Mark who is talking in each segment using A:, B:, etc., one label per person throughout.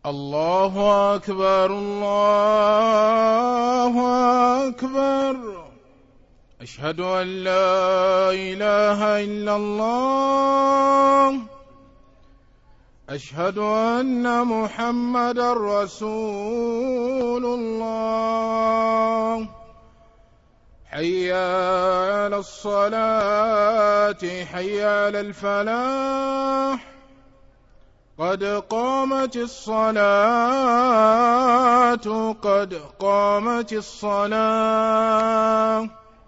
A: الله أكبر الله أكبر. أشهد أن لا إله إلا الله. أشهد أن محمدا رسول الله. حي على الصلاة حي على الفلاح. قد قامت الصلاة قد قامت الصلاة.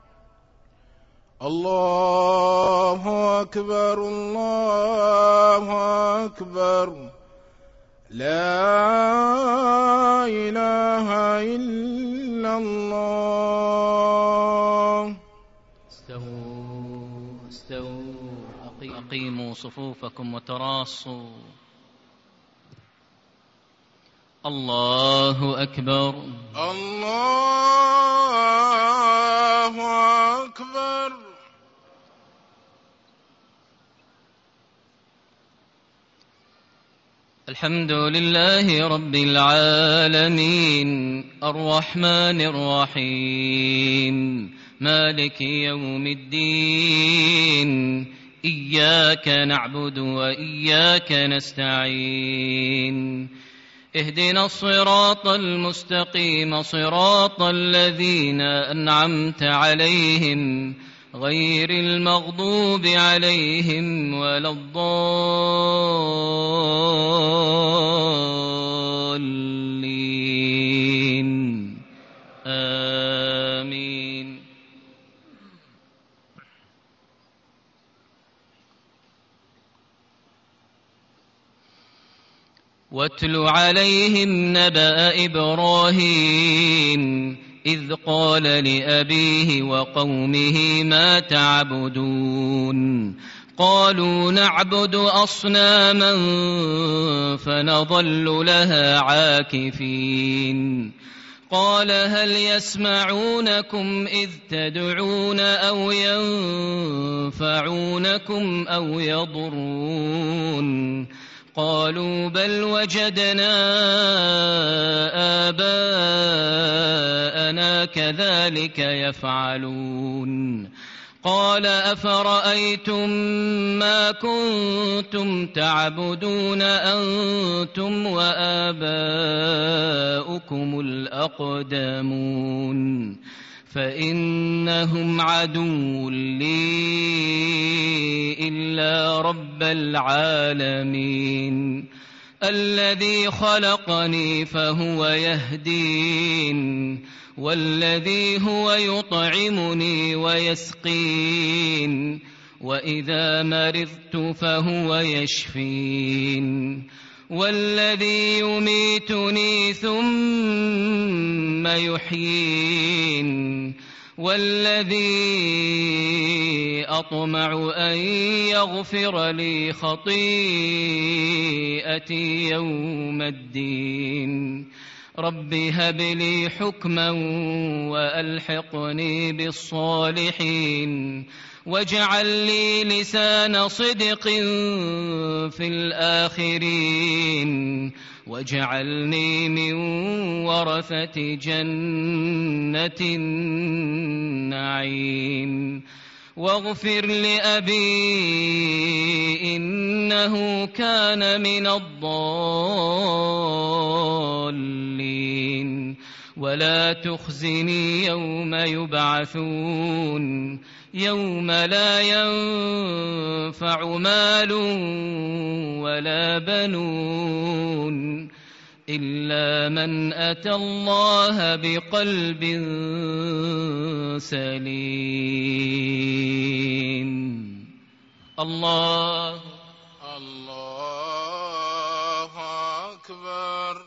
A: الله أكبر الله أكبر. لا إله إلا الله.
B: استووا أقيموا صفوفكم وتراصوا. الله أكبر
A: الله أكبر.
B: الحمد لله رب العالمين الرحمن الرحيم مالك يوم الدين. إياك نعبد وإياك نستعين. اهدنا الصراط المستقيم صراط الذين أنعمت عليهم غير المغضوب عليهم ولا الضالين. آمين. واتل عليهم نبأ إبراهيم إذ قال لأبيه وقومه ما تعبدون. قالوا نعبد أصناما فنظل لها عاكفين. قال هل يسمعونكم إذ تدعون أو ينفعونكم أو يضرون؟ قالوا بل وجدنا آباءنا كذلك يفعلون. قال أفرأيتم ما كنتم تعبدون أنتم وآباؤكم الأقدمون فإنهم عدو لي إلا رب العالمين. الذي خلقني فهو يهدين والذي هو يطعمني ويسقين وإذا مرضت فهو يشفين والذي يميتني ثم يحيين والذي أطمع أن يغفر لي خطيئتي يوم الدين. رب هب لي حكما وألحقني بالصالحين واجعل لي لسان صدق في الآخرين واجعلني من ورثة جنة النعيم. واغفر لأبي إنه كان من الضالين ولا تخزني يوم يبعثون يوم لا ينفع مال ولا بنون إلا من أتى الله بقلب سليم. الله
A: أكبر.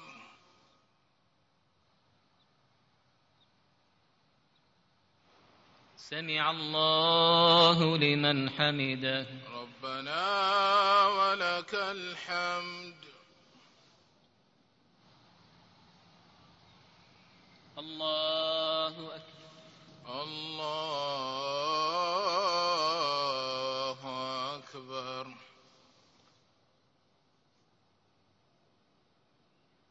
B: سمع الله لمن حمده.
A: ربنا ولك الحمد.
B: الله أكبر.
A: الله أكبر.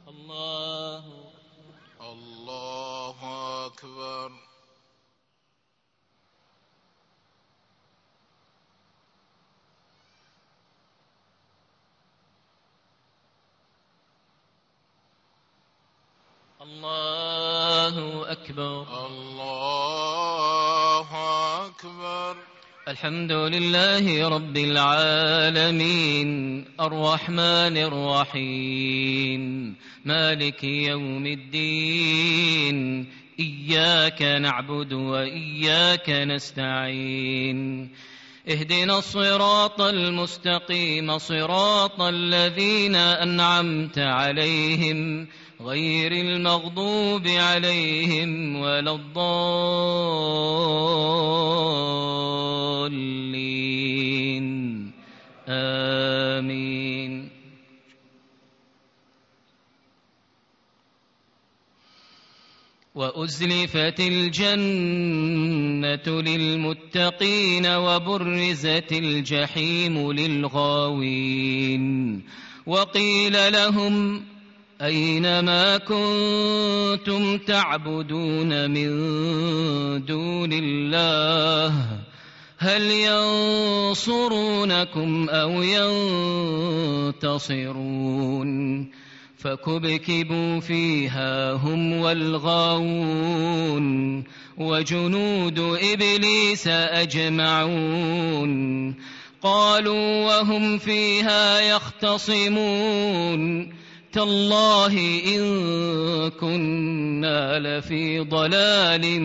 B: الله
A: الله أكبر.
B: الله أكبر.
A: الله أكبر.
B: الحمد لله رب العالمين الرحمن الرحيم مالك يوم الدين إياك نعبد وإياك نستعين اهدنا الصراط المستقيم صراط الذين أنعمت عليهم غير المغضوب عليهم ولا الضالين آمين. وأزلفت الجنة للمتقين وبرزت الجحيم للغاوين وقيل لهم أين ما كنتم تعبدون من دون الله هل ينصرونكم أو ينتصرون فكبكبوا فيها هم والغاوون وجنود إبليس أجمعون قالوا وهم فيها يختصمون تالله إن كنا لفي ضلال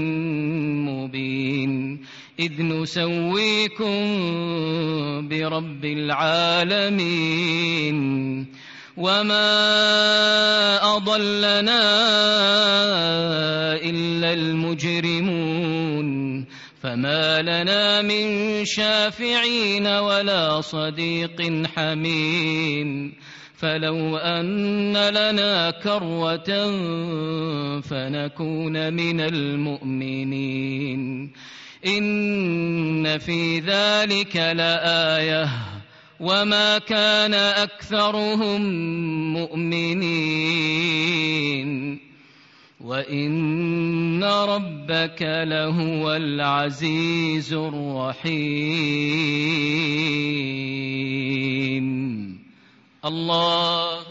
B: مبين إذ نسويكم برب العالمين وما أضلنا إلا المجرمون فما لنا من شافعين ولا صديق حميم فلو أن لنا كروة فنكون من المؤمنين إن في ذلك لآية وما كان أكثرهم مؤمنين وإن ربك لهو العزيز الرحيم. الله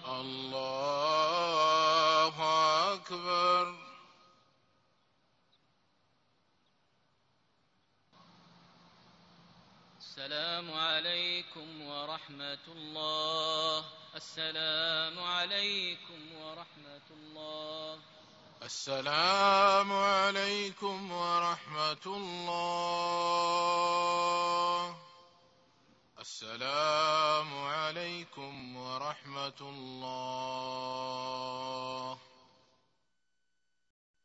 A: أكبر.
B: السلام عليكم ورحمة الله. السلام عليكم ورحمة الله.
A: السلام عليكم ورحمة الله. السلام عليكم ورحمة الله.